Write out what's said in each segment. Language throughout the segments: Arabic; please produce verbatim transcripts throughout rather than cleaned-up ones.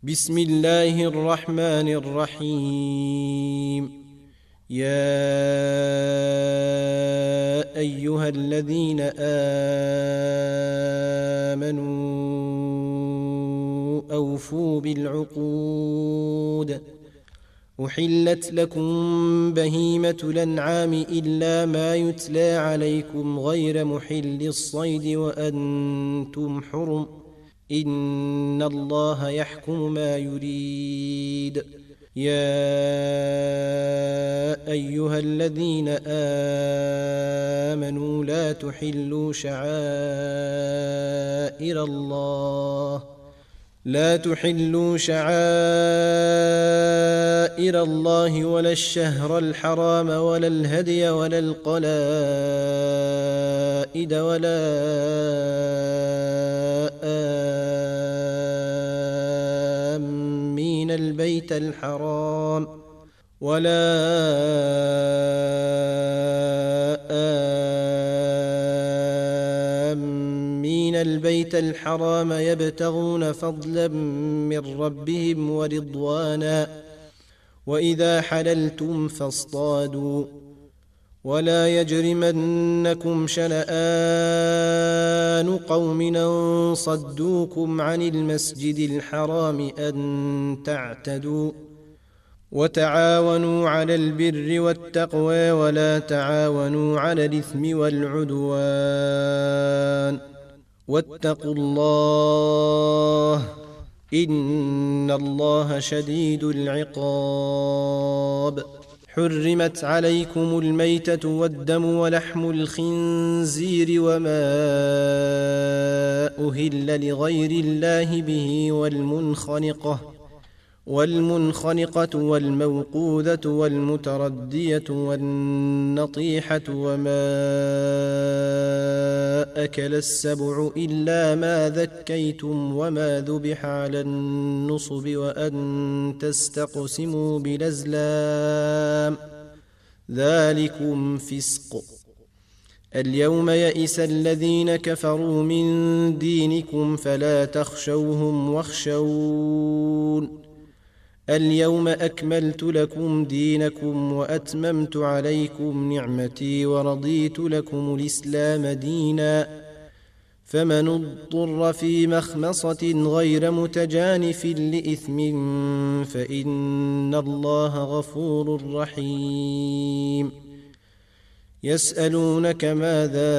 بسم الله الرحمن الرحيم. يا أيها الذين آمنوا أوفوا بالعقود. أحلت لكم بهيمة الأنعام إلا ما يتلى عليكم غير محل الصيد وأنتم حرم، إن الله يحكم ما يريد. يا أيها الذين آمنوا لا تحلوا شعائر الله لا تحلوا شعائر الله ولا الشهر الحرام ولا الهدي ولا القلائد ولا آمين البيت الحرام ولا آمين البيت الحرام يبتغون فضلا من ربهم ورضوانا، وإذا حللتم فاصطادوا، ولا يجرمنكم شنآن قوم أن صدوكم عن المسجد الحرام أن تعتدوا، وتعاونوا على البر والتقوى ولا تعاونوا على الإثم والعدوان، واتقوا الله إن الله شديد العقاب. حرمت عليكم الميتة والدم ولحم الخنزير وما أهل لغير الله به والمنخنقة والمنخنقة والموقوذة والمتردية والنطيحة وما أكل السبع إلا ما ذكيتم وما ذبح على النصب وأن تستقسموا بالأزلام، ذلكم فسق. اليوم يئس الذين كفروا من دينكم فلا تخشوهم واخشون. اليوم أكملت لكم دينكم وأتممت عليكم نعمتي ورضيت لكم الإسلام دينا، فمن اضطر في مخمصة غير متجانف لإثم فإن الله غفور رحيم. يسألونك ماذا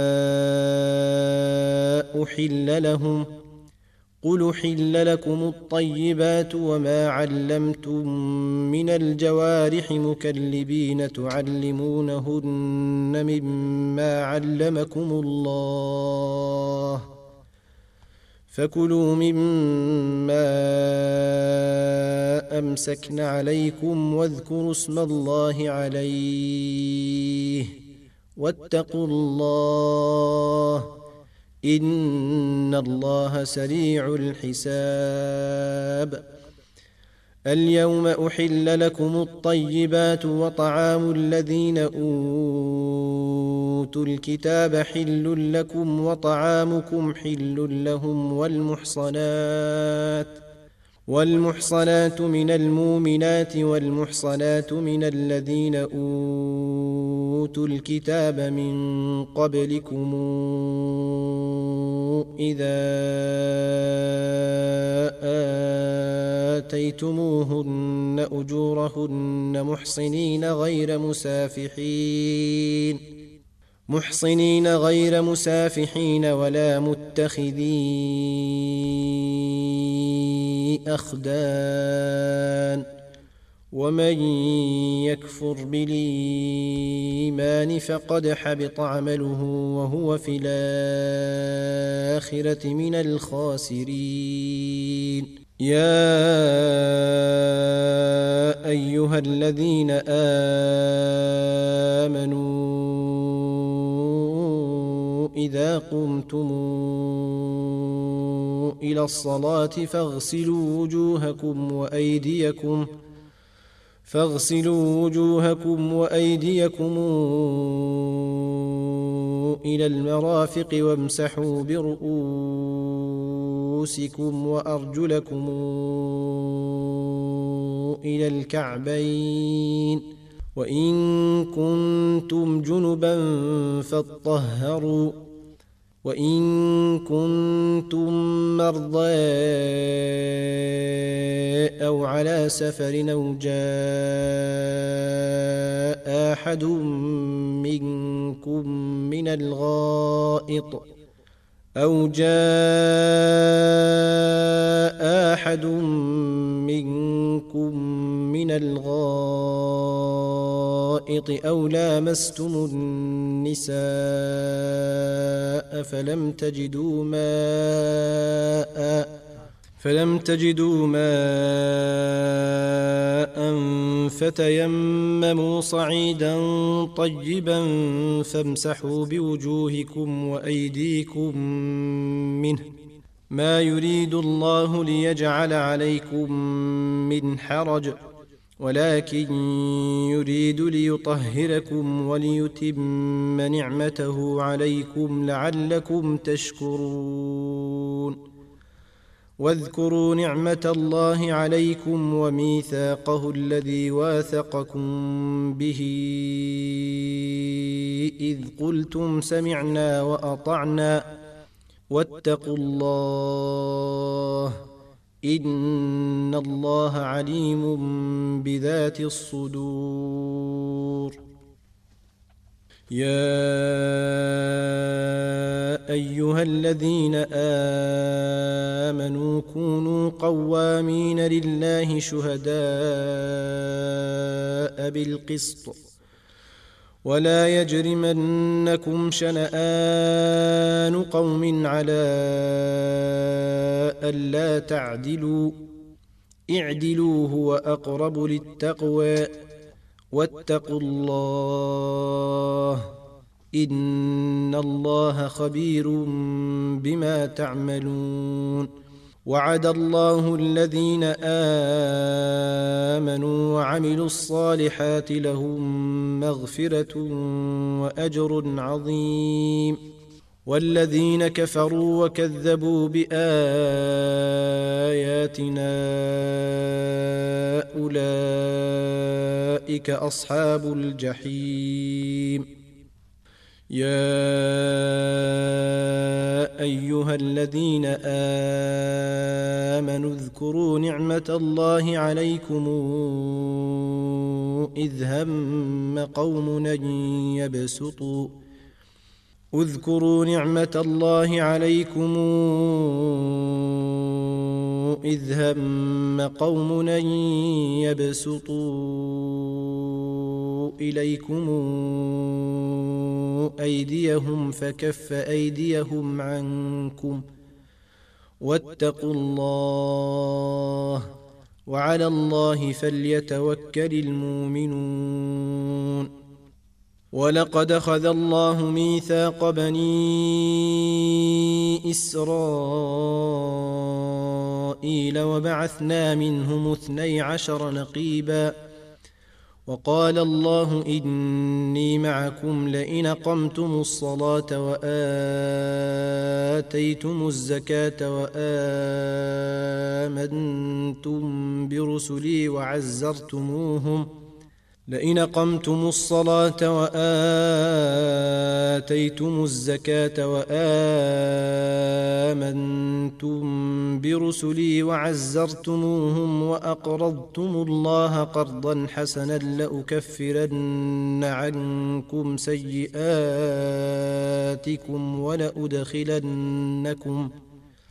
أحل لهم، قل أحل لكم الطيبات وما علمتم من الجوارح مكلبين تعلمونهن مما علمكم الله، فكلوا مما أمسكن عليكم واذكروا اسم الله عليه، واتقوا الله إن الله سريع الحساب. اليوم أحل لكم الطيبات وطعام الذين أوتوا الكتاب حل لكم وطعامكم حل لهم، والمحصنات والمحصنات من المؤمنات والمحصنات من الذين أوتوا الكتاب من قبلكم إذا آتيتموهن أجورهن محصنين غير مسافحين محصنين غير مسافحين ولا متخذي أخدان، ومن يكفر بالإيمان فقد حبط عمله وهو في الآخرة من الخاسرين. يا أيها الذين آمنوا إذا قمتم إلى الصلاة فاغسلوا وجوهكم وأيديكم فاغسلوا وجوهكم وأيديكم إلى المرافق وامسحوا برؤوسكم رؤوسكم وأرجلكم إلى الكعبين، وإن كنتم جنبا فاطهروا، وإن كنتم مرضى أو على سفر أو جاء أحد منكم من الغائط أو جاء أحد منكم من الغائط أو لامستم النساء فلم تجدوا ماء فلم تجدوا ماء فتيمموا صعيدا طيبا فامسحوا بوجوهكم وأيديكم منه، ما يريد الله ليجعل عليكم من حرج، ولكن يريد ليطهركم وليتم نعمته عليكم لعلكم تشكرون. واذكروا نعمة الله عليكم وميثاقه الذي واثقكم به إذ قلتم سمعنا وأطعنا واتقوا الله إن الله عليم بذات الصدور. يا أيها الذين آمنوا كونوا قوامين لله شهداء بالقسط، ولا يجرمنكم شنآن قوم على ألا تعدلوا، اعدلوا هو أقرب للتقوى، واتقوا الله إن الله خبير بما تعملون. وعد الله الذين آمنوا وعملوا الصالحات لهم مغفرة وأجر عظيم، والذين كفروا وكذبوا بآياتنا أولئك أصحاب الجحيم. يا أيها الذين آمنوا اذكروا نعمة الله عليكم إذ هم قوم أن يبسطوا اذكروا نعمة الله عليكم إذ هم قوم أن يبسطوا إليكم أيديهم فكف أيديهم عنكم، واتقوا الله وعلى الله فليتوكل المؤمنون. ولقد أخذ الله ميثاق بني إسرائيل وبعثنا منهم اثني عشر نقيبا، وقال الله إني معكم لئن أقمتم الصلاة وآتيتم الزكاة وآمنتم برسلي وعزرتموهم لئن أقمتم الصلاة وآتيتم الزكاة وآمنتم برسلي وعزرتموهم وأقرضتم الله قرضا حسنا لأكفرن عنكم سيئاتكم ولأدخلنكم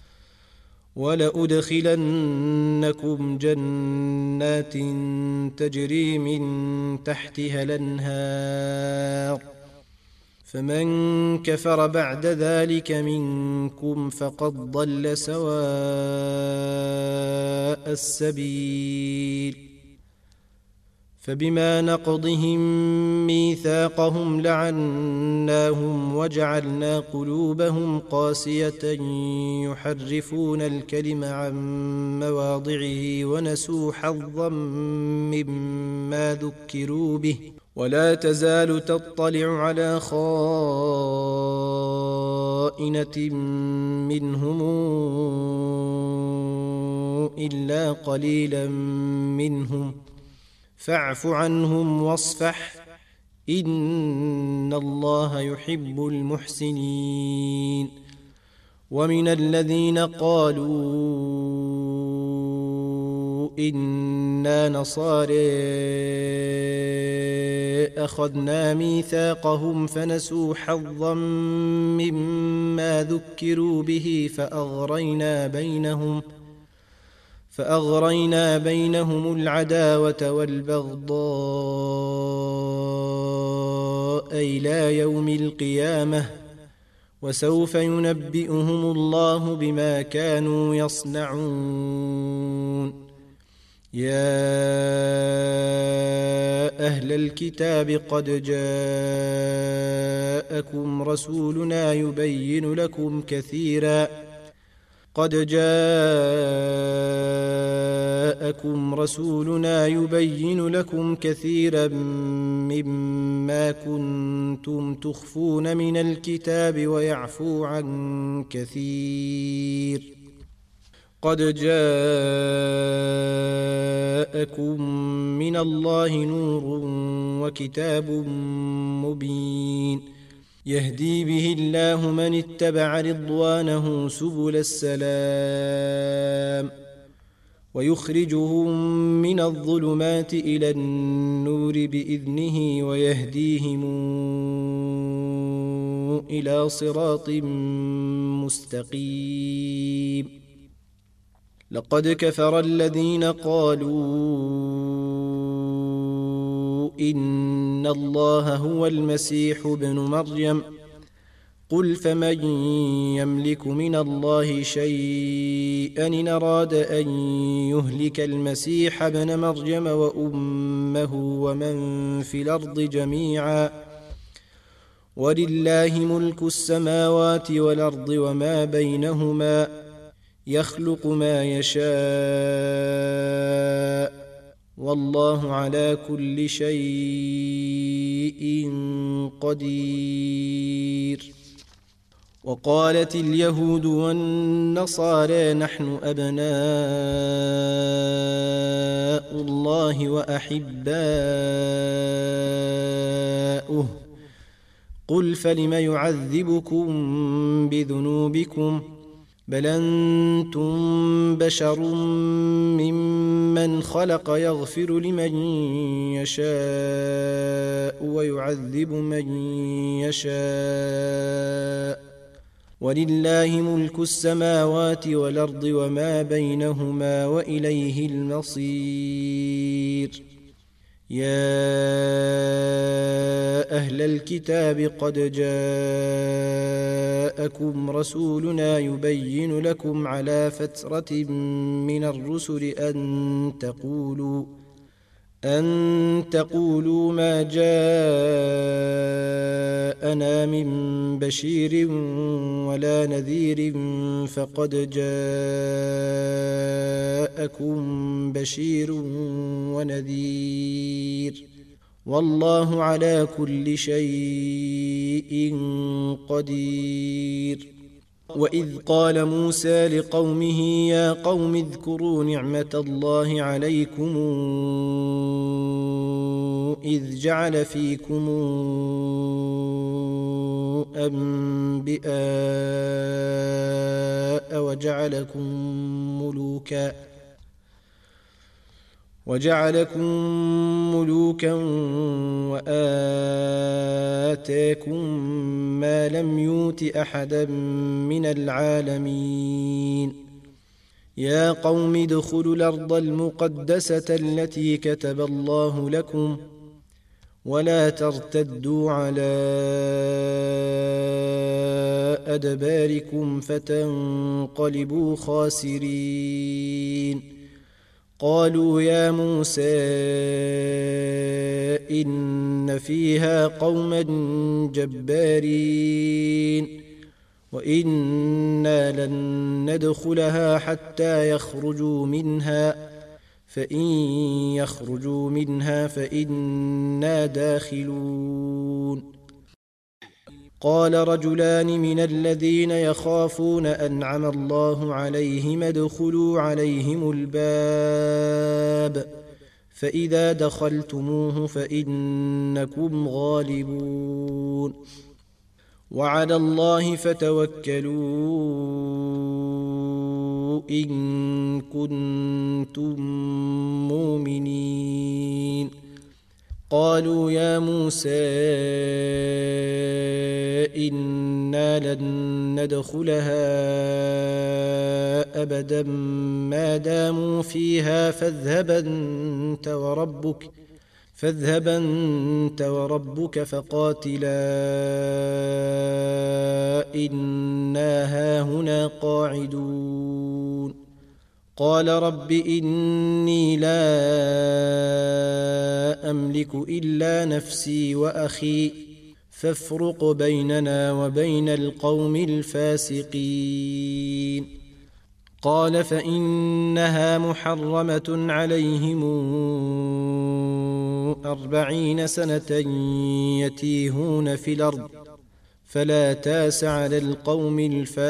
ولأدخلنكم جنات تجري من تحتها الأنهار، فمن كفر بعد ذلك منكم فقد ضل سواء السبيل. فبما نقضهم ميثاقهم لعناهم وجعلنا قلوبهم قاسية يحرفون الكلم عن مواضعه ونسوا حظا مما ذكروا به ولا تزال تطلع على خائنة منهم إلا قليلا منهم فاعف عنهم واصفح إن الله يحب المحسنين. ومن الذين قالوا إنا نصارى أخذنا ميثاقهم فنسوا حظا مما ذكروا به فأغرينا بينهم فأغرينا بينهم العداوة والبغضاء إلى يوم القيامة وسوف ينبئهم الله بما كانوا يصنعون. يا أهل الكتاب قد جاءكم رسولنا يبين لكم كثيرا قد جاءكم رسولنا يبين لكم كثيرا مما كنتم تخفون من الكتاب ويعفو عن كثير قد جاءكم من الله نور وكتاب مبين يهدي به الله من اتبع رضوانه سبل السلام ويخرجهم من الظلمات إلى النور بإذنه ويهديهم إلى صراط مستقيم. لقد كفر الذين قالوا إن الله هو المسيح ابن مريم قل فمن يملك من الله شيئا إن أراد أن يهلك المسيح ابن مريم وأمه ومن في الأرض جميعا ولله ملك السماوات والأرض وما بينهما يخلق ما يشاء والله على كل شيء قدير. وقالت اليهود والنصارى نحن أبناء الله وأحباؤه قل فلم يعذبكم بذنوبكم بل أنتم بشر ممن خلق يغفر لمن يشاء ويعذب من يشاء ولله ملك السماوات والأرض وما بينهما وإليه المصير. يا أهل الكتاب قد جاءكم رسولنا يبين لكم على فترة من الرسل أن تقولوا أن تقولوا ما جاءنا من بشير ولا نذير فقد جاءكم بشير ونذير والله على كل شيء قدير. وإذ قال موسى لقومه يا قوم اذكروا نعمة الله عليكم إذ جعل فيكم أنبياء وجعلكم ملوكا وجعلكم ملوكا وآتاكم ما لم يؤت أحدا من العالمين. يا قوم ادخلوا الأرض المقدسة التي كتب الله لكم ولا ترتدوا على أدباركم فتنقلبوا خاسرين. قالوا يا موسى إن فيها قوما جبارين وإنا لن ندخلها حتى يخرجوا منها فإن يخرجوا منها فإنا داخلون. قال رجلان من الذين يخافون أنعم الله عليهم ادخلوا عليهم الباب فإذا دخلتموه فإنكم غالبون وعلى الله فتوكلوا إن كنتم مؤمنين. قالوا يا موسى إنا لن ندخلها أبدا ما داموا فيها فاذهب أنت وربك فاذهب أنت وربك فقاتلا إنا هاهنا قاعدون. قال رب إني لا أملك إلا نفسي وأخي فافرق بيننا وبين القوم الفاسقين. قال فإنها محرمة عليهم أربعين سنة يتيهون في الأرض فلا تاس على القوم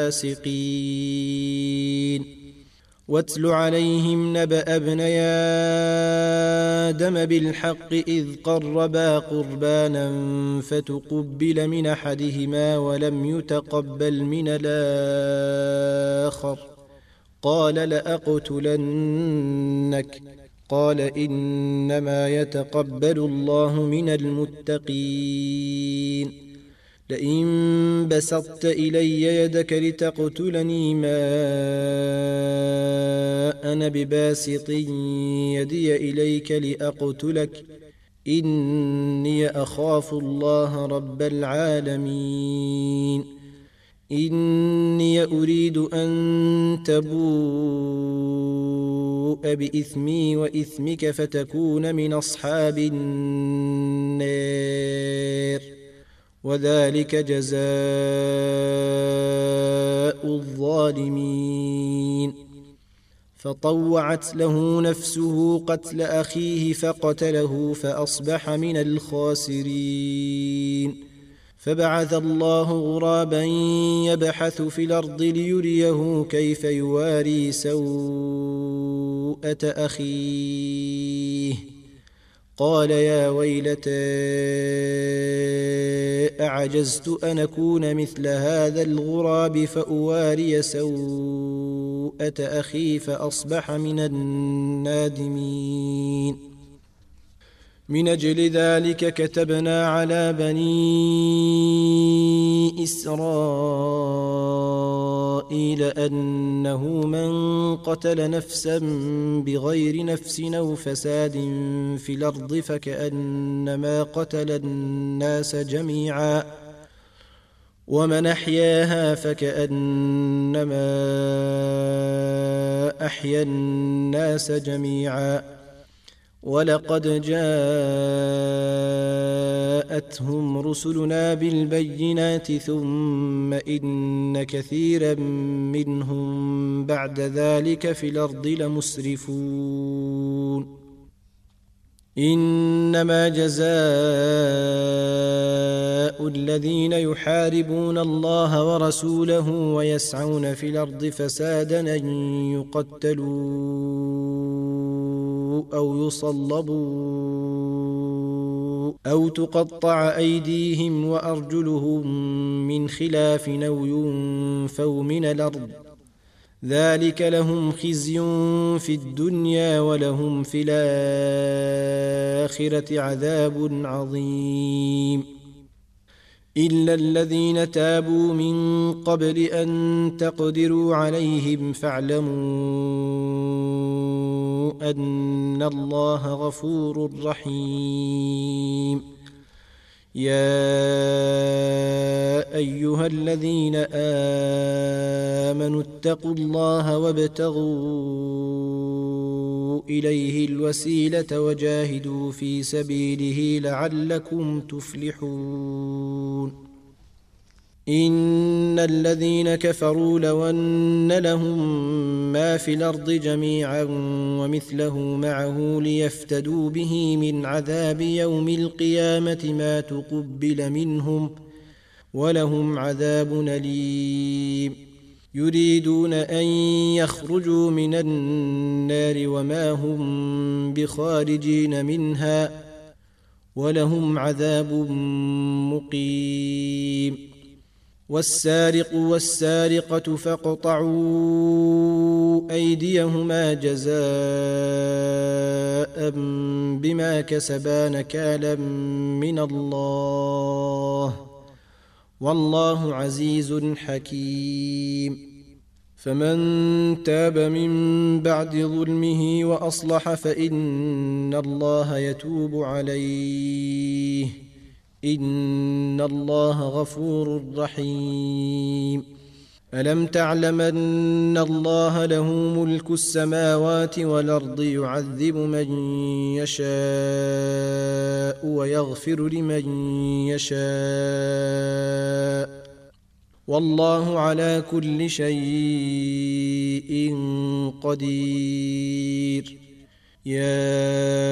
الفاسقين. واتل عليهم نبأ ابني آدم بالحق إذ قربا قربانا فتقبل من أحدهما ولم يتقبل من الآخر قال لأقتلنك قال إنما يتقبل الله من المتقين. لئن بسطت إلي يدك لتقتلني ما أنا بباسط يدي إليك لأقتلك إني أخاف الله رب العالمين. إني أريد أن تبوء بإثمي وإثمك فتكون من أصحاب النار وذلك جزاء الظالمين. فطوعت له نفسه قتل أخيه فقتله فأصبح من الخاسرين. فبعث الله غرابا يبحث في الأرض ليريه كيف يواري سوءة أخيه قال يا ويلتى أعجزت أن أكون مثل هذا الغراب فأواري سوءة أخي فأصبح من النادمين. من أجل ذلك كتبنا على بني إسرائيل أنه من قتل نفسا بغير نفس أو فساد في الأرض فكأنما قتل الناس جميعا ومن أحياها فكأنما أحيا الناس جميعا ولقد جاءتهم رسلنا بالبينات ثم إن كثيرا منهم بعد ذلك في الأرض لمسرفون. إنما جزاء الذين يحاربون الله ورسوله ويسعون في الأرض فسادا أن يقتلوا أو يصلبوا أو تقطع أيديهم وأرجلهم من خلاف أو ينفوا من الأرض ذلك لهم خزي في الدنيا ولهم في الآخرة عذاب عظيم. إلا الذين تابوا من قبل أن تقدروا عليهم فاعلموا أن الله غفور رحيم. يا أيها الذين آمنوا اتقوا الله وابتغوا إليه الوسيلة وجاهدوا في سبيله لعلكم تفلحون إن الذين كفروا لو أن لهم ما في الأرض جميعا ومثله معه ليفتدوا به من عذاب يوم القيامة ما تقبل منهم ولهم عذاب أليم يريدون أن يخرجوا من النار وما هم بخارجين منها ولهم عذاب مقيم والسارق والسارقة فاقطعوا أيديهما جزاء بما كسبا نكالا من الله والله عزيز حكيم فمن تاب من بعد ظلمه وأصلح فإن الله يتوب عليه إن الله غفور رحيم ألم تعلم أن الله له ملك السماوات والأرض يعذب من يشاء ويغفر لمن يشاء والله على كل شيء قدير يا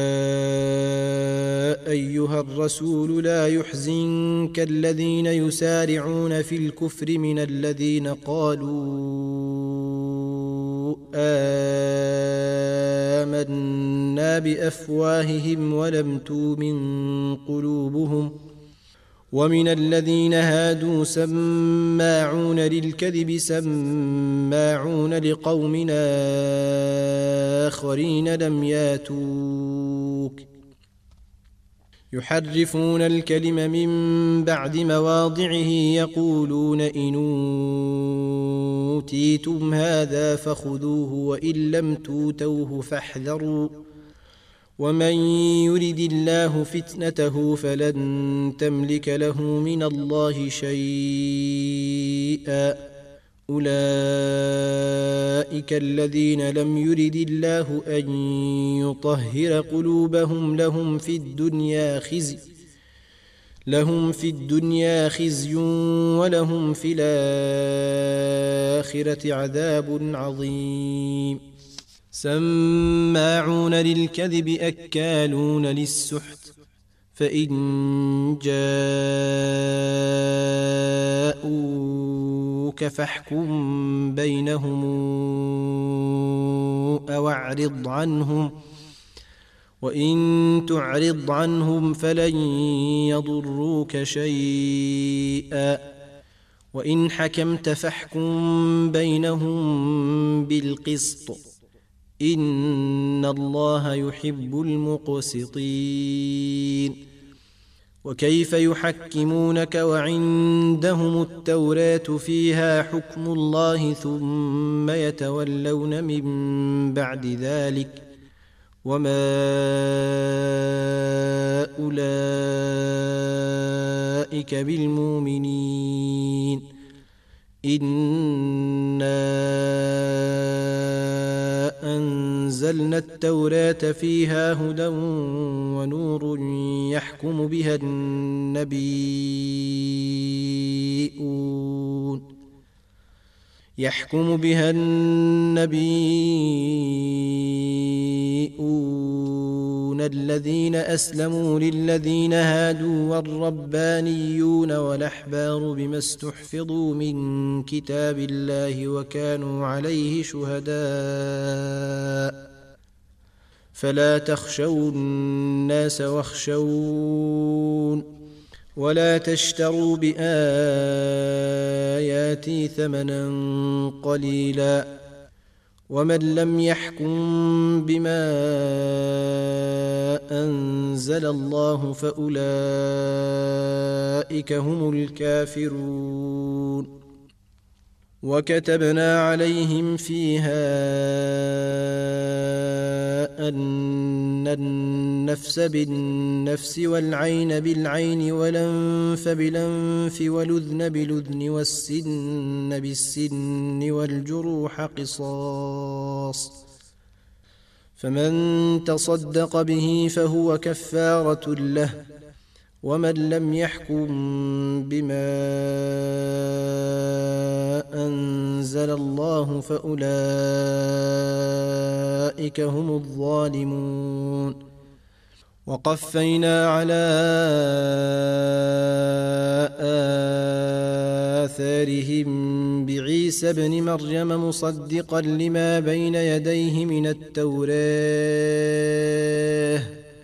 أيها الرسول لا يحزنك الذين يسارعون في الكفر من الذين قالوا آمنا بأفواههم ولم تؤمن قلوبهم ومن الذين هادوا سماعون للكذب سماعون لقوم آخرين لم ياتوك يحرفون الكلم من بعد مواضعه يقولون إن أوتيتم هذا فخذوه وإن لم توتوه فاحذروا ومن يرد الله فتنته فلن تملك له من الله شيئا أولئك الذين لم يرد الله أن يطهر قلوبهم لهم في الدنيا خزي لهم في الدنيا خزي ولهم في الآخرة عذاب عظيم سماعون للكذب أكالون للسحت فإن جاءوك فاحكم بينهم أو أعرض عنهم وإن تعرض عنهم فلن يضروك شيئا وإن حكمت فاحكم بينهم بالقسط إن الله يحب المقسطين وكيف يحكمونك وعندهم التوراة فيها حكم الله ثم يتولون من بعد ذلك وما أولئك بالمؤمنين إنا أنزلنا التوراة فيها هدى ونور يحكم بها النبيون يحكم بها النبيون الذين أسلموا للذين هادوا والربانيون والأحبار بما استحفظوا من كتاب الله وكانوا عليه شهداء فلا تخشوا الناس واخشون ولا تشتروا بآياتي ثمنا قليلا ومن لم يحكم بما أنزل الله فأولئك هم الكافرون وكتبنا عليهم فيها أن النفس بالنفس والعين بالعين والأنف بالأنف والأذن بالأذن والسن بالسن والجروح قصاص فمن تصدق به فهو كفارة له، ومن لم يحكم بما أنزل الله فأولئك هم الظالمون. وقفينا على آثارهم بعيسى ابن مريم مصدقا لما بين يديه من التوراة،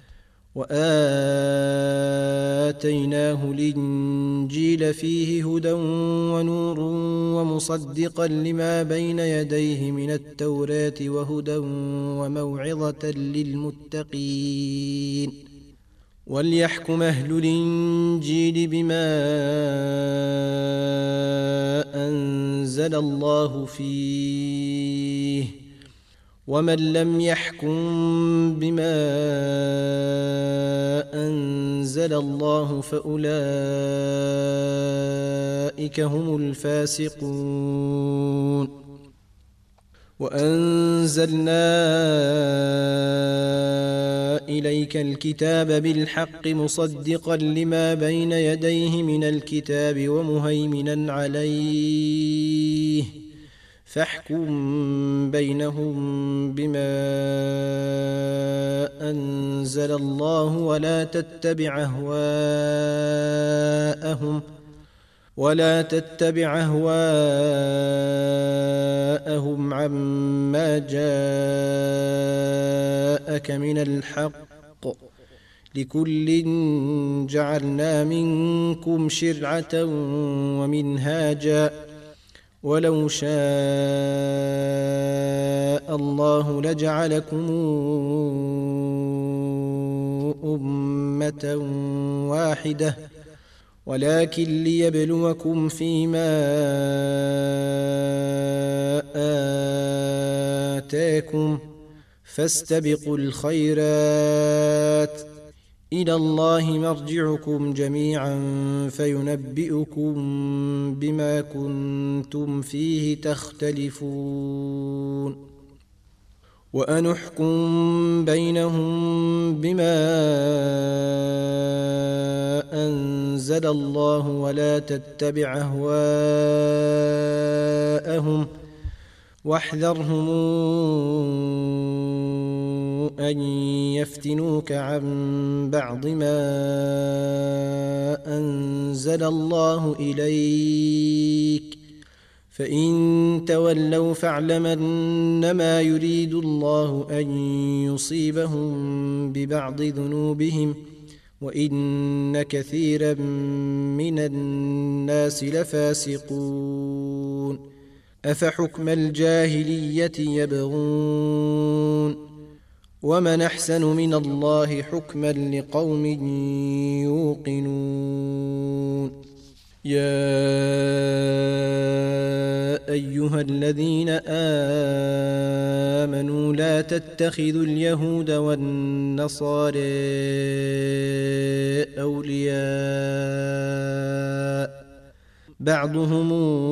وآتيناه الإنجيل فيه هدى ونور ومصدقا لما بين يديه من التوراة وهدى وموعظة للمتقين. وليحكم أهل الإنجيل بما أنزل الله فيه، ومن لم يحكم بما أنزل الله فأولئك هم الفاسقون. وأنزلنا إليك الكتاب بالحق مصدقا لما بين يديه من الكتاب ومهيمنا عليه، فاحكم بينهم بما أنزل الله ولا تتبع أهواءهم ولا تتبع أهواءهم عما جاءك من الحق، لكل جعلنا منكم شرعة ومنهاجا، ولو شاء الله لجعلكم أمة واحدة، ولكن ليبلوكم فيما آتاكم، فاستبقوا الخيرات، إلى الله مرجعكم جميعا فينبئكم بما كنتم فيه تختلفون. وأنحكم بينهم بما أنزل الله ولا تتبع أهواءهم، واحذرهم أن يفتنوك عن بعض ما أنزل الله إليك، فإن تولوا فاعلم أنما يريد الله أن يصيبهم ببعض ذنوبهم، وإن كثيرا من الناس لفاسقون. أفحكم الجاهلية يبغون، ومن أحسن من الله حكما لقوم يوقنون. يا أيها الذين آمنوا لا تتخذوا اليهود والنصارى أولياء، بعضهم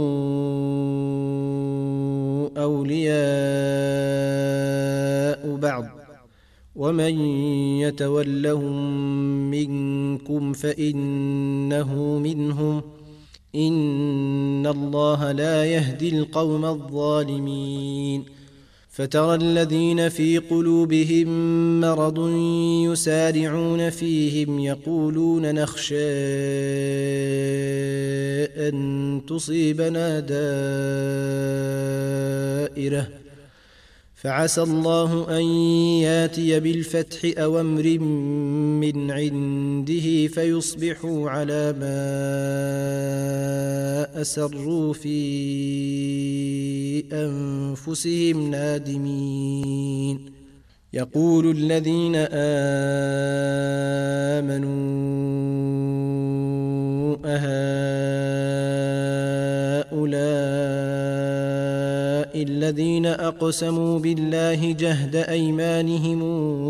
أولياء بعض، ومن يتولهم منكم فإنه منهم، إن الله لا يهدي القوم الظالمين. فترى الذين في قلوبهم مرض يسارعون فيهم يقولون نخشى أن تصيبنا دائرة، فعسى الله أن ياتي بالفتح أو أمر من عنده فيصبحوا على ما أسروا في أنفسهم نادمين. يقول الذين آمنوا أهؤلاء الذين أقسموا بالله جهد أيمانهم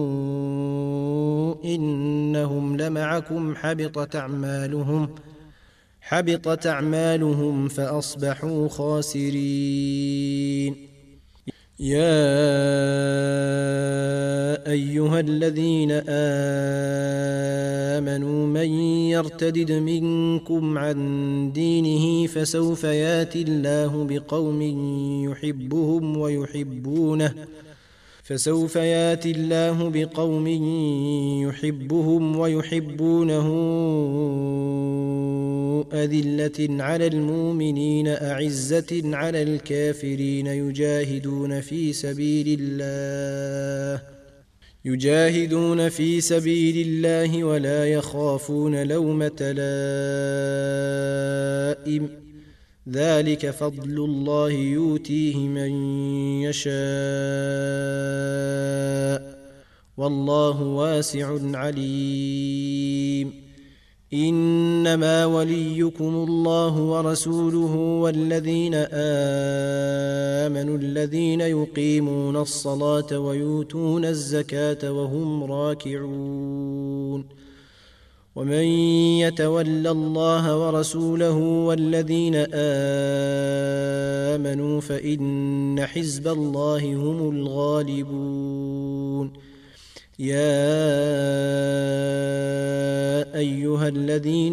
إنهم لمعكم حبطت أعمالهم حبطت أعمالهم فأصبحوا خاسرين. يا أيها الذين آمنوا من يرتدد منكم عن دينه فسوف ياتي الله بقوم يحبهم ويحبونه فسوف ياتي الله بقوم يحبهم ويحبونه أذلة على المؤمنين أعزة على الكافرين يجاهدون في سبيل الله يجاهدون في سبيل الله ولا يخافون لومة لائم ذلك فضل الله يؤتيه من يشاء والله واسع عليم إنما وليكم الله ورسوله والذين آمنوا الذين يقيمون الصلاة ويؤتون الزكاة وهم راكعون ومن يتول الله ورسوله والذين آمنوا فإن حزب الله هم الغالبون يا أيها الذين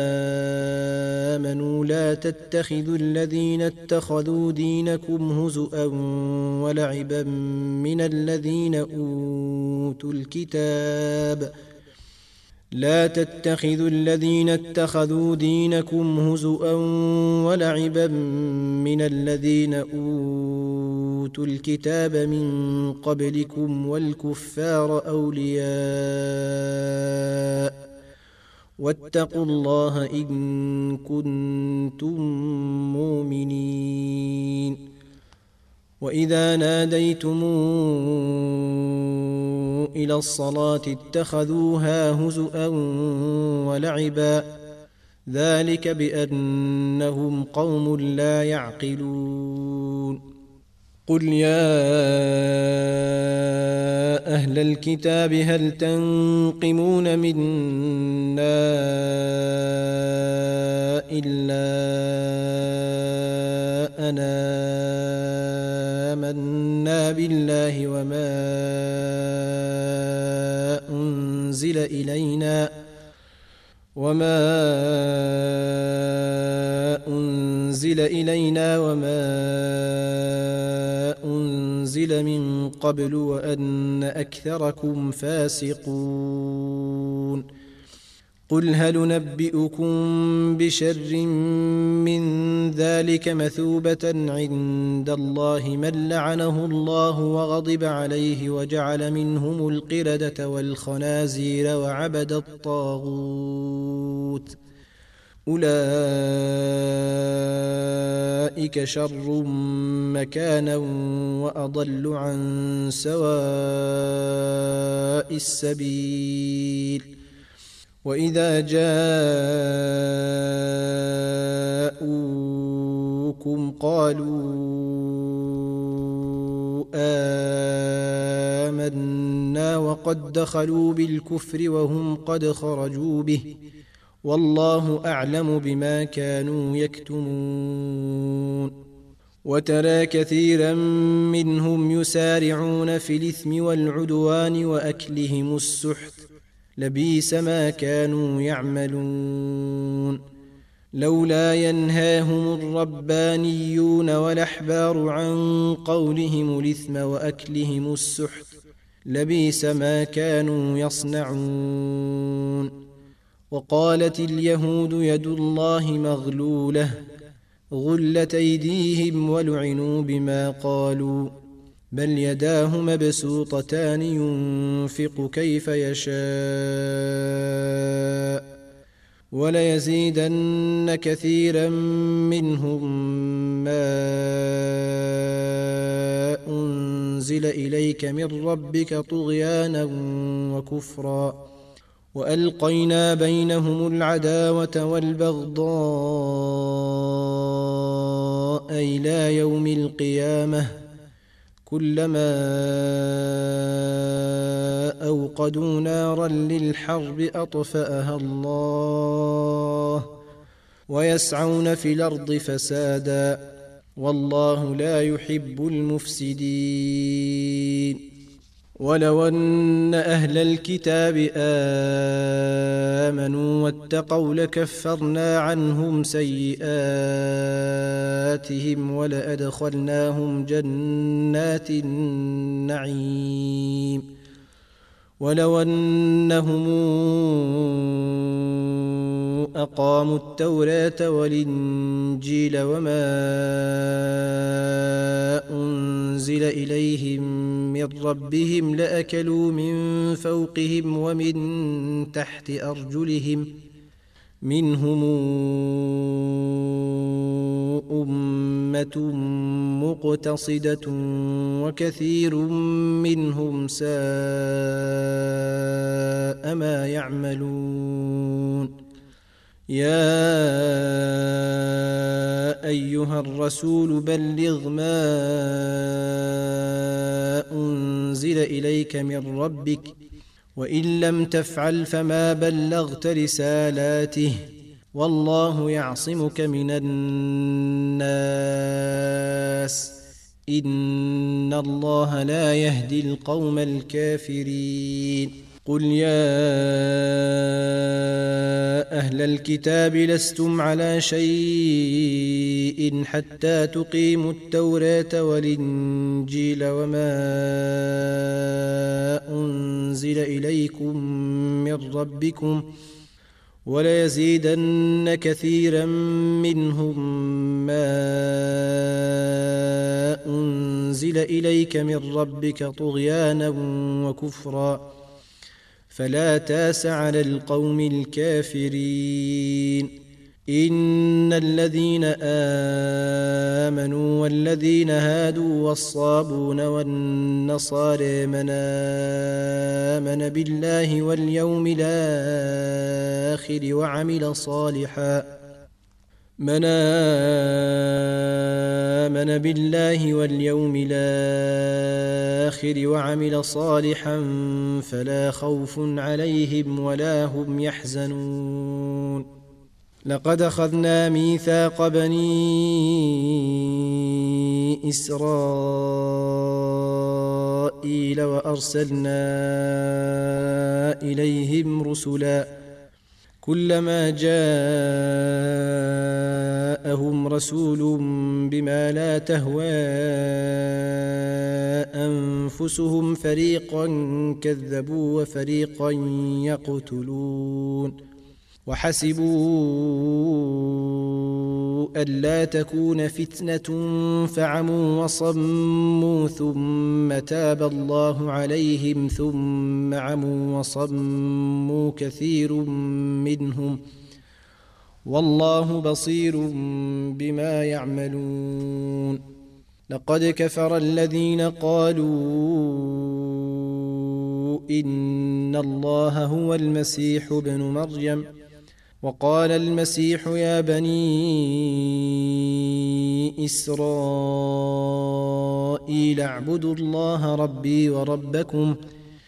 آمنوا لا تتخذوا الذين اتخذوا دينكم هزؤا ولعبا من الذين أوتوا الكتاب لا تتخذوا الذين اتخذوا دينكم هزؤا ولعبا من الذين أوتوا الكتاب من قبلكم والكفار أولياء واتقوا الله إن كنتم مؤمنين وإذا ناديتم إلى الصلاة اتخذوها هزؤا ولعبا ذلك بأنهم قوم لا يعقلون قل يا أهل الكتاب هل تنقمون منا إلا أنا آمنا بالله وما أنزل إلينا وما أنزل إلينا وما أنزل من قبل وأن أكثركم فاسقون قل هل ننبئكم بشر من ذلك مثوبة عند الله من لعنه الله وغضب عليه وجعل منهم القردة والخنازير وعبد الطاغوت أولئك شر مكانا وأضل عن سواء السبيل وإذا جاءوكم قالوا آمنا وقد دخلوا بالكفر وهم قد خرجوا به والله أعلم بما كانوا يكتمون وترى كثيرا منهم يسارعون في الإثم والعدوان وأكلهم السحت لبئس ما كانوا يعملون لولا ينهاهم الربانيون والأحبار عن قولهم الإثم وأكلهم السحت لبئس ما كانوا يصنعون وقالت اليهود يد الله مغلولة غلت أيديهم ولعنوا بما قالوا بل يداه مبسوطتان ينفق كيف يشاء وليزيدن كثيرا منهم ما أنزل إليك من ربك طغيانا وكفرا وألقينا بينهم العداوة والبغضاء إلى يوم القيامة كلما أوقدوا نارا للحرب أطفأها الله ويسعون في الأرض فسادا والله لا يحب المفسدين ولو أن أهل الكتاب آمنوا واتقوا لكفرنا عنهم سيئاتهم ولأدخلناهم جنات النعيم ولو أنهم أقاموا التوراة والإنجيل وما أنزل إليهم من ربهم لأكلوا من فوقهم ومن تحت أرجلهم منهم أمة مقتصدة وكثير منهم ساء ما يعملون يا أيها الرسول بلغ ما أنزل إليك من ربك وإن لم تفعل فما بلغت رسالاته والله يعصمك من الناس إن الله لا يهدي القوم الكافرين قل يا أهل الكتاب لستم على شيء حتى تقيموا التوراة والإنجيل وما أنزل إليكم من ربكم وليزيدن كثيرا منهم ما أنزل إليك من ربك طغيانا وكفرا فلا تاس على القوم الكافرين إن الذين آمنوا والذين هادوا والصابون والنصارى من آمن بالله واليوم الآخر وعمل صالحا من آمن بالله واليوم الآخر وعمل صالحا فلا خوف عليهم ولا هم يحزنون لقد أخذنا ميثاق بني إسرائيل وأرسلنا إليهم رسلا كلما جاءهم رسول بما لا تهوى أنفسهم فريقا كذبوا وفريقا يقتلون وحسبوا ألا تكون فتنة فعموا وصموا ثم تاب الله عليهم ثم عموا وصموا كثير منهم والله بصير بما يعملون لقد كفر الذين قالوا إن الله هو المسيح ابن مريم وقال المسيح يا بني إسرائيل اعبدوا الله ربي وربكم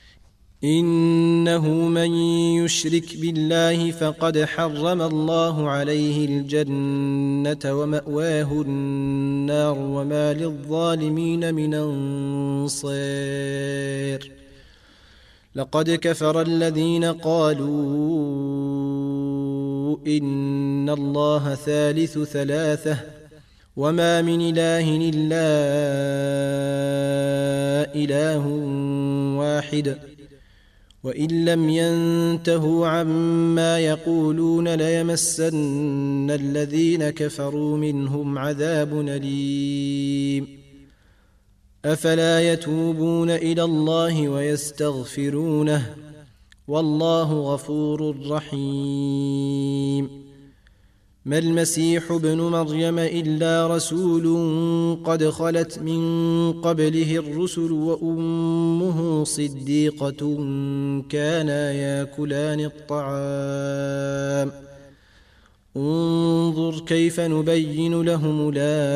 إنه من يشرك بالله فقد حرم الله عليه الجنة ومأواه النار وما للظالمين من أنصير لقد كفر الذين قالوا إن الله ثالث ثلاثة وما من إله إلا إله واحد وإن لم ينتهوا عما يقولون ليمسن الذين كفروا منهم عذاب أليم أفلا يتوبون إلى الله ويستغفرونه والله غفور رحيم ما المسيح ابن مريم إلا رسول قد خلت من قبله الرسل وأمه صديقة كانا ياكلان الطعام انظر كيف نبين لهم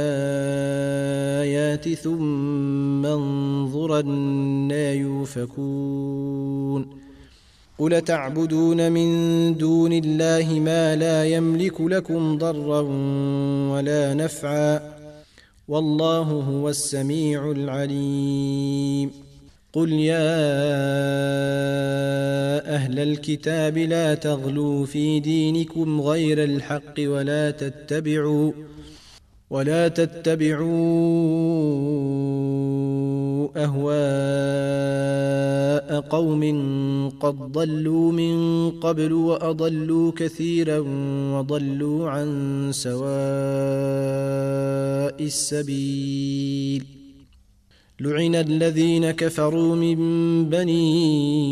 الآيات ثم انظر أنى يؤفكون قل تعبدون من دون الله ما لا يملك لكم ضرا ولا نفعا والله هو السميع العليم قل يا أهل الكتاب لا تغلوا في دينكم غير الحق ولا تتبعوا ولا تتبعوا أهواء قوم قد ضلوا من قبل وأضلوا كثيرا وضلوا عن سواء السبيل. لعن الذين كفروا من بني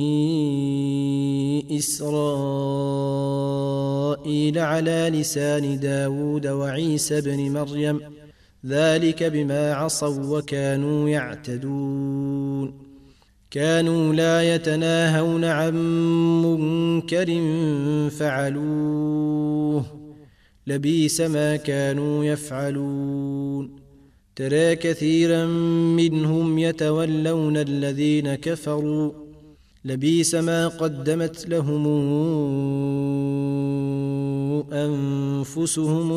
إسرائيل على لسان داود وعيسى بن مريم ذلك بما عصوا وكانوا يعتدون. كانوا لا يتناهون عن منكر فعلوه لبئس ما كانوا يفعلون. ترى كثيرا منهم يتولون الذين كفروا لبئس ما قدمت لهم أنفسهم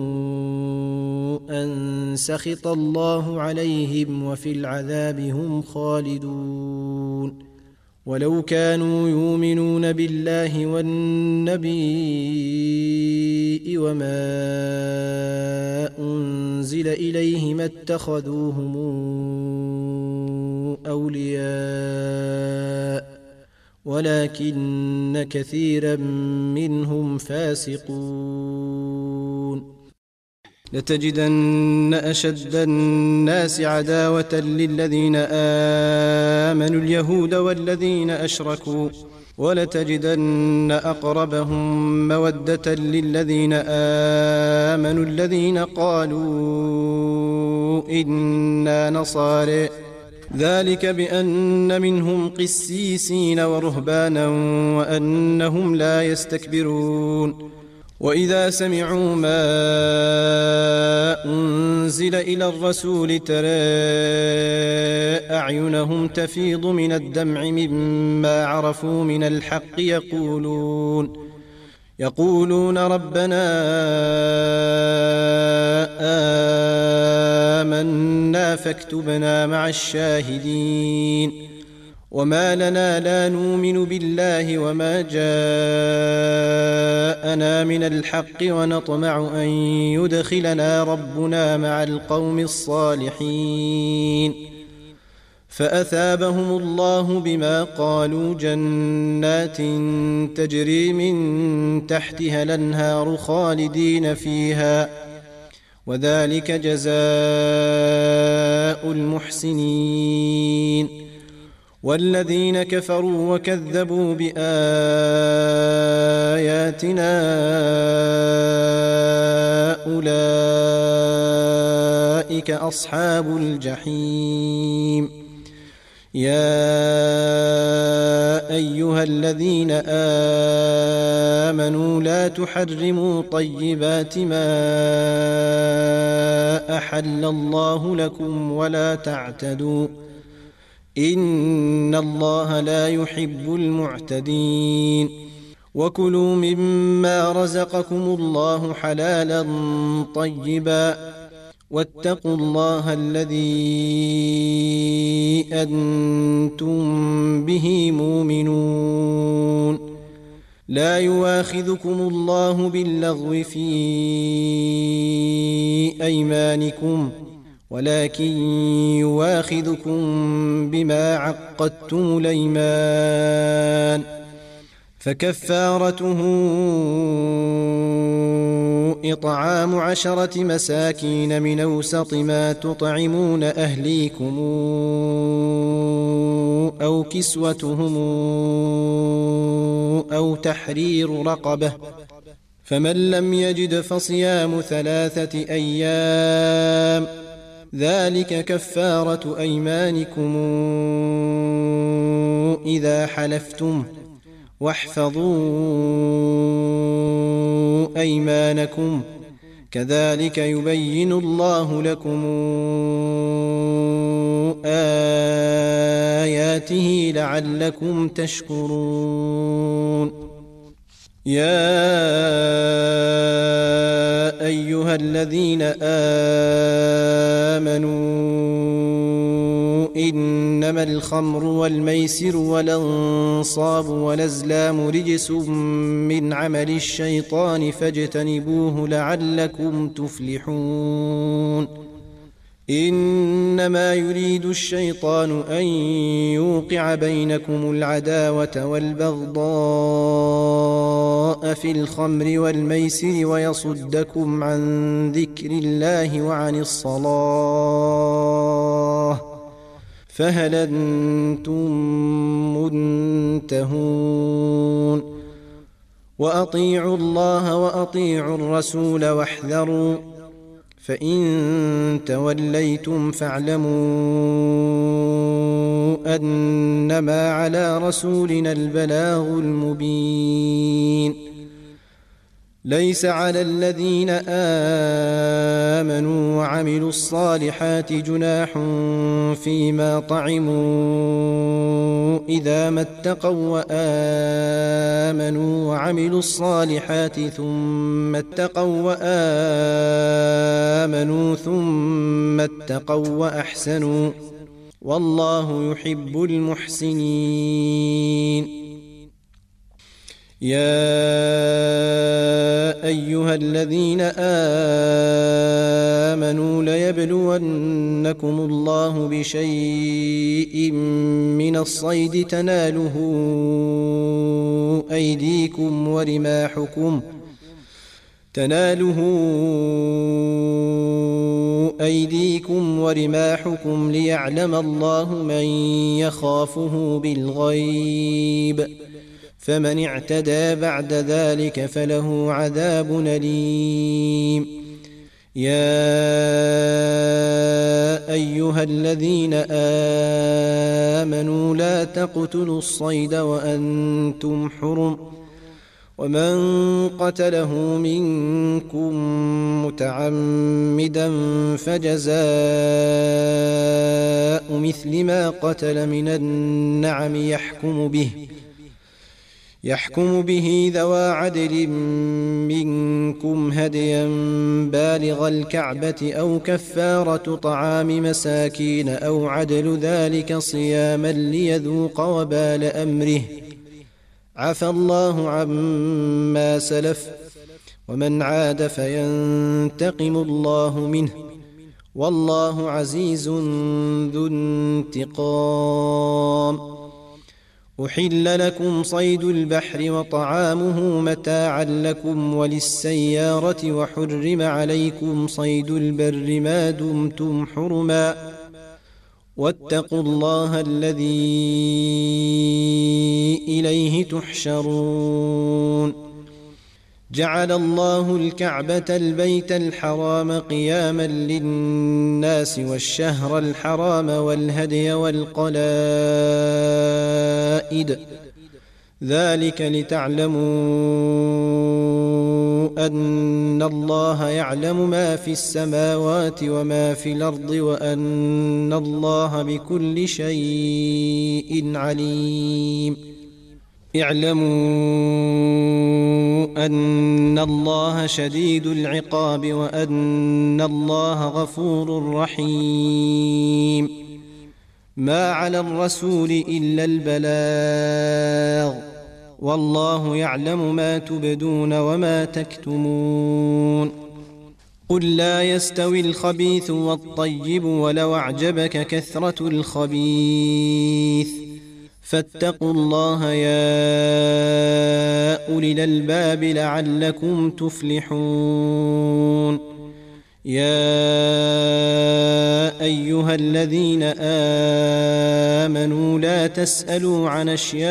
أن سخط الله عليهم وفي العذاب هم خالدون. ولو كانوا يؤمنون بالله والنبي وما أنزل إليه ما اتخذوهم أولياء ولكن كثيرا منهم فاسقون. لتجدن أشد الناس عداوة للذين آمنوا اليهود والذين أشركوا ولتجدن أقربهم مودة للذين آمنوا الذين قالوا إنا نصارى ذلك بأن منهم قسيسين ورهبانا وأنهم لا يستكبرون. وإذا سمعوا ما أنزل إلى الرسول ترى أعينهم تفيض من الدمع مما عرفوا من الحق يقولون يقولون ربنا آمنا فاكتبنا مع الشاهدين. وما لنا لا نؤمن بالله وما جاءنا من الحق ونطمع أن يدخلنا ربنا مع القوم الصالحين. فأثابهم الله بما قالوا جنات تجري من تحتها الأنهار خالدين فيها وذلك جزاء المحسنين. والذين كفروا وكذبوا بآياتنا أولئك أصحاب الجحيم. يا أيها الذين آمنوا لا تحرموا طيبات ما أحل الله لكم ولا تعتدوا إن الله لا يحب المعتدين. وكلوا مما رزقكم الله حلالا طيبا واتقوا الله الذي أنتم به مؤمنون. لا يؤاخذكم الله باللغو في أيمانكم ولكن يؤاخذكم بما عقدتم الأيمان فكفارته إطعام عشرة مساكين من أوسط ما تطعمون أهليكم أو كسوتهم أو تحرير رقبة فمن لم يجد فصيام ثلاثة أيام ذلك كفارة أيمانكم إذا حلفتم واحفظوا أيمانكم كذلك يبين الله لكم آياته لعلكم تشكرون. يا أيها الذين آمنوا إنما الخمر والميسر والأنصاب والأزلام رجس من عمل الشيطان فاجتنبوه لعلكم تفلحون إنما يريد الشيطان أن يوقع بينكم العداوة والبغضاء في الخمر والميسر ويصدكم عن ذكر الله وعن الصلاة فهل أنتم منتهون وأطيعوا الله وأطيعوا الرسول واحذروا فإن توليتم فاعلموا أنما على رسولنا البلاغ المبين ليس على الذين آمنوا وعملوا الصالحات جناح فيما طعموا إذا ما اتقوا وآمنوا وعملوا الصالحات ثم اتقوا وآمنوا ثم اتقوا وأحسنوا والله يحب المحسنين يا أيها الذين آمنوا ليبلونكم الله بشيء من الصيد تناله أيديكم ورماحكم تناله أيديكم ورماحكم ليعلم الله من يخافه بالغيب فمن اعتدى بعد ذلك فله عذاب أليم يا أيها الذين آمنوا لا تقتلوا الصيد وأنتم حرم ومن قتله منكم متعمدا فجزاء مثل ما قتل من النعم يحكم به يحكم به ذوى عدل منكم هديا بالغ الكعبة أو كفارة طعام مساكين أو عدل ذلك صياما ليذوق وبال أمره عفى الله عما سلف ومن عاد فينتقم الله منه والله عزيز ذو انتقام أحل لكم صيد البحر وطعامه متاعا لكم وللسيارة وحرم عليكم صيد البر ما دمتم حرما واتقوا الله الذي إليه تحشرون جعل الله الكعبة البيت الحرام قياما للناس والشهر الحرام والهدي والقلائد ذلك لتعلموا أن الله يعلم ما في السماوات وما في الأرض وأن الله بكل شيء عليم اعلموا أن الله شديد العقاب وأن الله غفور رحيم ما على الرسول إلا البلاغ والله يعلم ما تبدون وما تكتمون قل لا يستوي الخبيث والطيب ولو أعجبك كثرة الخبيث فاتقوا الله يا أولي الألباب لعلكم تفلحون يا أيها الذين آمنوا لا تسألوا عن أشياء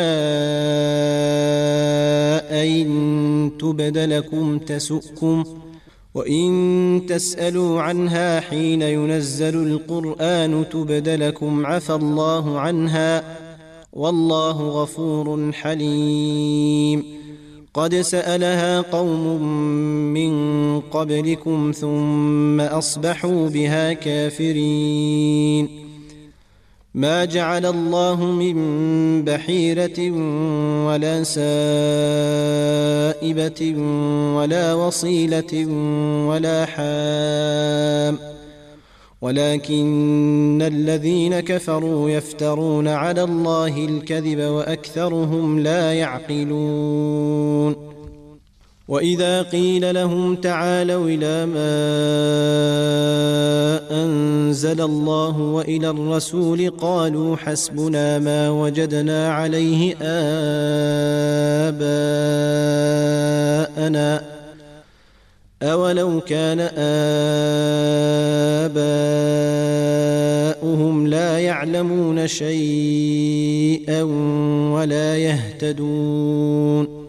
إن تبد لكم تسؤكم وإن تسألوا عنها حين ينزل القرآن تبد لكم عفى الله عنها والله غفور حليم قد سألها قوم من قبلكم ثم أصبحوا بها كافرين ما جعل الله من بحيرة ولا سائبة ولا وصيلة ولا حام ولكن الذين كفروا يفترون على الله الكذب وأكثرهم لا يعقلون وإذا قيل لهم تعالوا إلى ما أنزل الله وإلى الرسول قالوا حسبنا ما وجدنا عليه آباءنا أولو كان آباؤهم لا يعلمون شيئا ولا يهتدون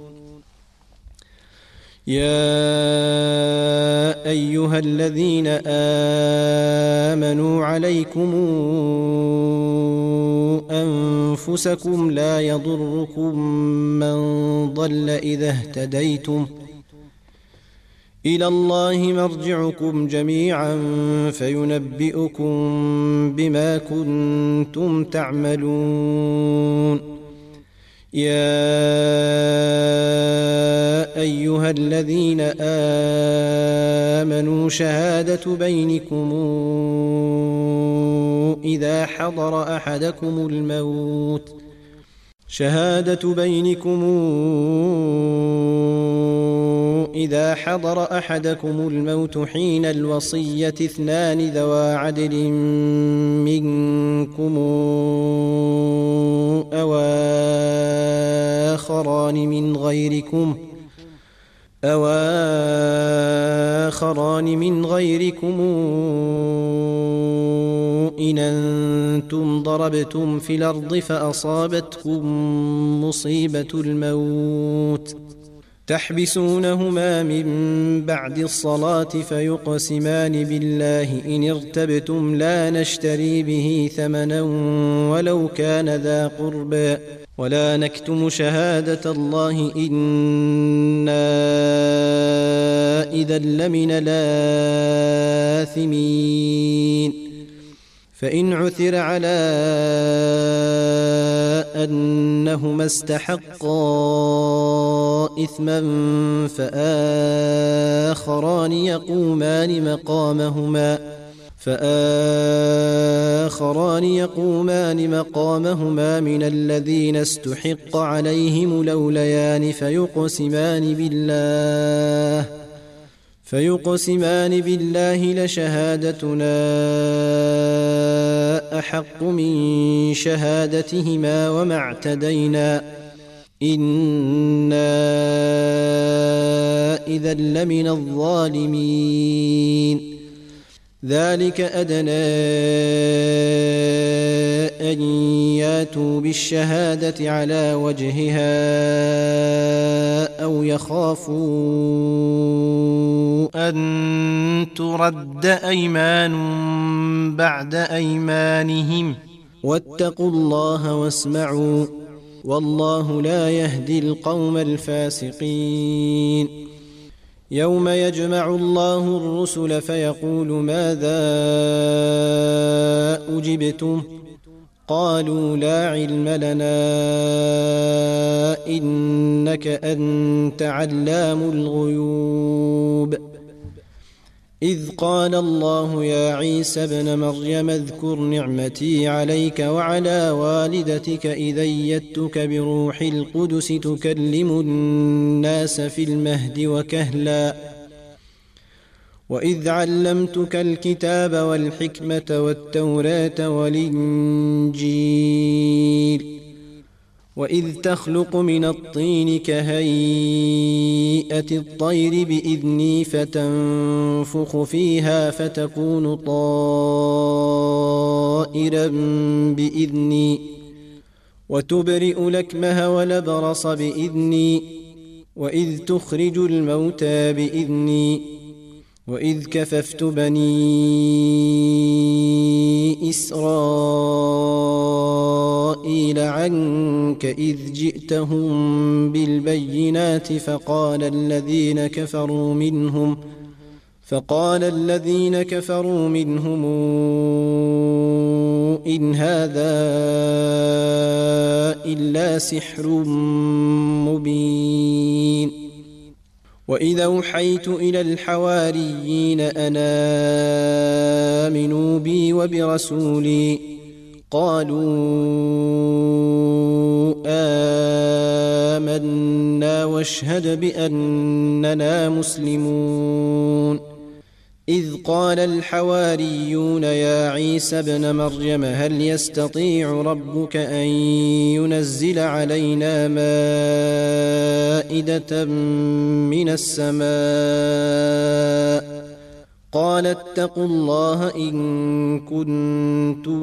يا أيها الذين آمنوا عليكم أنفسكم لا يضركم من ضل إذا اهتديتم إلى الله مرجعكم جميعا فينبئكم بما كنتم تعملون يا أيها الذين آمنوا شهادة بينكم إذا حضر أحدكم الموت شهادة بينكم إذا حضر أحدكم الموت حين الوصية اثنان ذوى عدل منكم أو آخران من غيركم أو آخران من غيركم إن أنتم ضربتم في الأرض فأصابتكم مصيبة الموت تحبسونهما من بعد الصلاة فيقسمان بالله إن ارتبتم لا نشتري به ثمنا ولو كان ذا قربى ولا نكتم شهادة الله إنا إذا لمن الآثمين فإن عثر على أنهما استحقا إثما فآخران يقومان مقامهما فآخران يقومان مقامهما من الذين استحق عليهم الأوليان فيقسمان بالله فيقسمان بالله لشهادتنا أحق من شهادتهما وما اعتدينا إنا إذا لمن الظالمين ذلك أدنى أن ياتوا بالشهادة على وجهها أو يخافوا أن ترد أيمان بعد أيمانهم واتقوا الله واسمعوا والله لا يهدي القوم الفاسقين يوم يجمع الله الرسل فيقول ماذا أجبتم قالوا لا علم لنا إنك أنت علام الغيوب إذ قال الله يا عيسى ابن مريم اذكر نعمتي عليك وعلى والدتك إذ أيدتك بروح القدس تكلم الناس في المهد وكهلا وإذ علمتك الكتاب والحكمة والتوراة والإنجيل وإذ تخلق من الطين كهيئة الطير بإذني فتنفخ فيها فتكون طائرا بإذني وتبرئ الأكمه والأبرص بإذني وإذ تخرج الموتى بإذني وإذ كففت بني إسرائيل عنك إذ جئتهم بالبينات فقال الذين كفروا منهم فقال الذين كفروا منهم إن هذا إلا سحر مبين وإذا أوحيت إلى الحواريين أن آمنوا بي وبرسولي قالوا آمنا واشهد بأننا مسلمون إذ قال الحواريون يا عيسى ابن مريم هل يستطيع ربك أن ينزل علينا مائدة من السماء قال اتقوا الله إن كنتم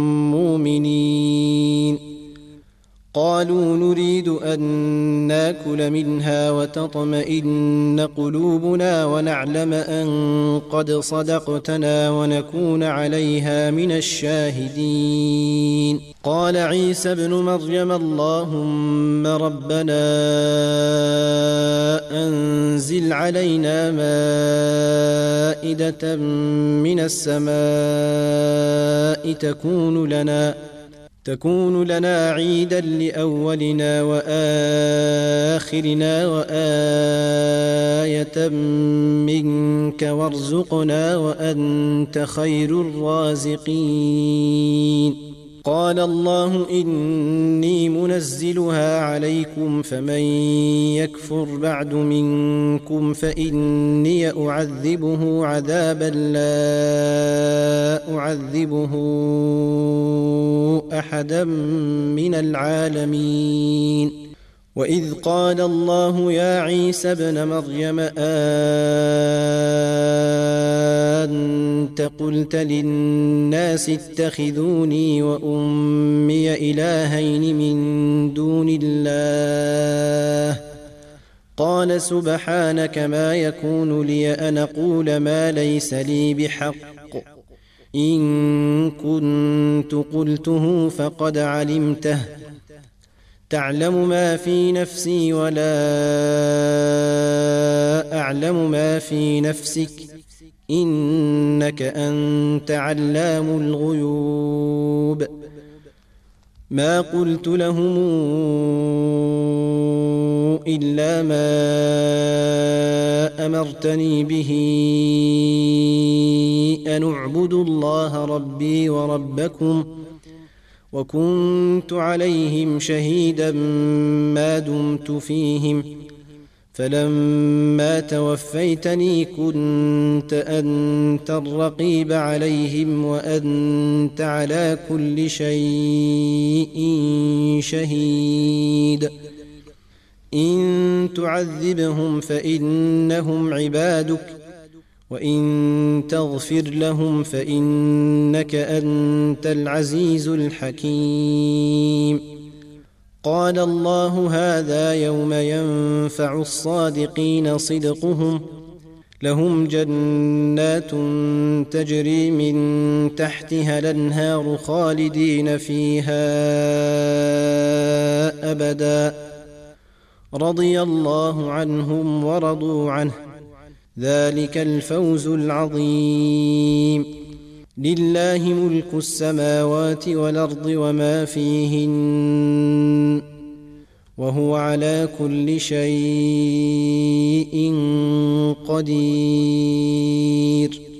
مؤمنين قالوا نريد أن ناكل منها وتطمئن قلوبنا ونعلم أن قد صدقتنا ونكون عليها من الشاهدين قال عيسى ابن مريم اللهم ربنا أنزل علينا مائدة من السماء تكون لنا تكون لنا عيدا لأولنا وآخرنا وآية منك وارزقنا وأنت خير الرازقين قال الله إني منزلها عليكم فمن يكفر بعد منكم فإني أعذبه عذابا لا أعذبه أحدا من العالمين وإذ قال الله يا عيسى ابن مريم أنت قلت للناس اتخذوني وأمي إلهين من دون الله قال سبحانك ما يكون لي أن أقول ما ليس لي بحق إن كنت قلته فقد علمته تعلم ما في نفسي ولا أعلم ما في نفسك إنك أنت علام الغيوب ما قلت لهم إلا ما أمرتني به أن اعبدوا الله ربي وربكم وكنت عليهم شهيدا ما دمت فيهم فلما توفيتني كنت أنت الرقيب عليهم وأنت على كل شيء شهيد إن تعذبهم فإنهم عبادك وإن تغفر لهم فإنك أنت العزيز الحكيم قال الله هذا يوم ينفع الصادقين صدقهم لهم جنات تجري من تحتها الأنهار خالدين فيها أبدا رضي الله عنهم ورضوا عنه ذلك الفوز العظيم لله ملك السماوات والأرض وما فيهن وهو على كل شيء قدير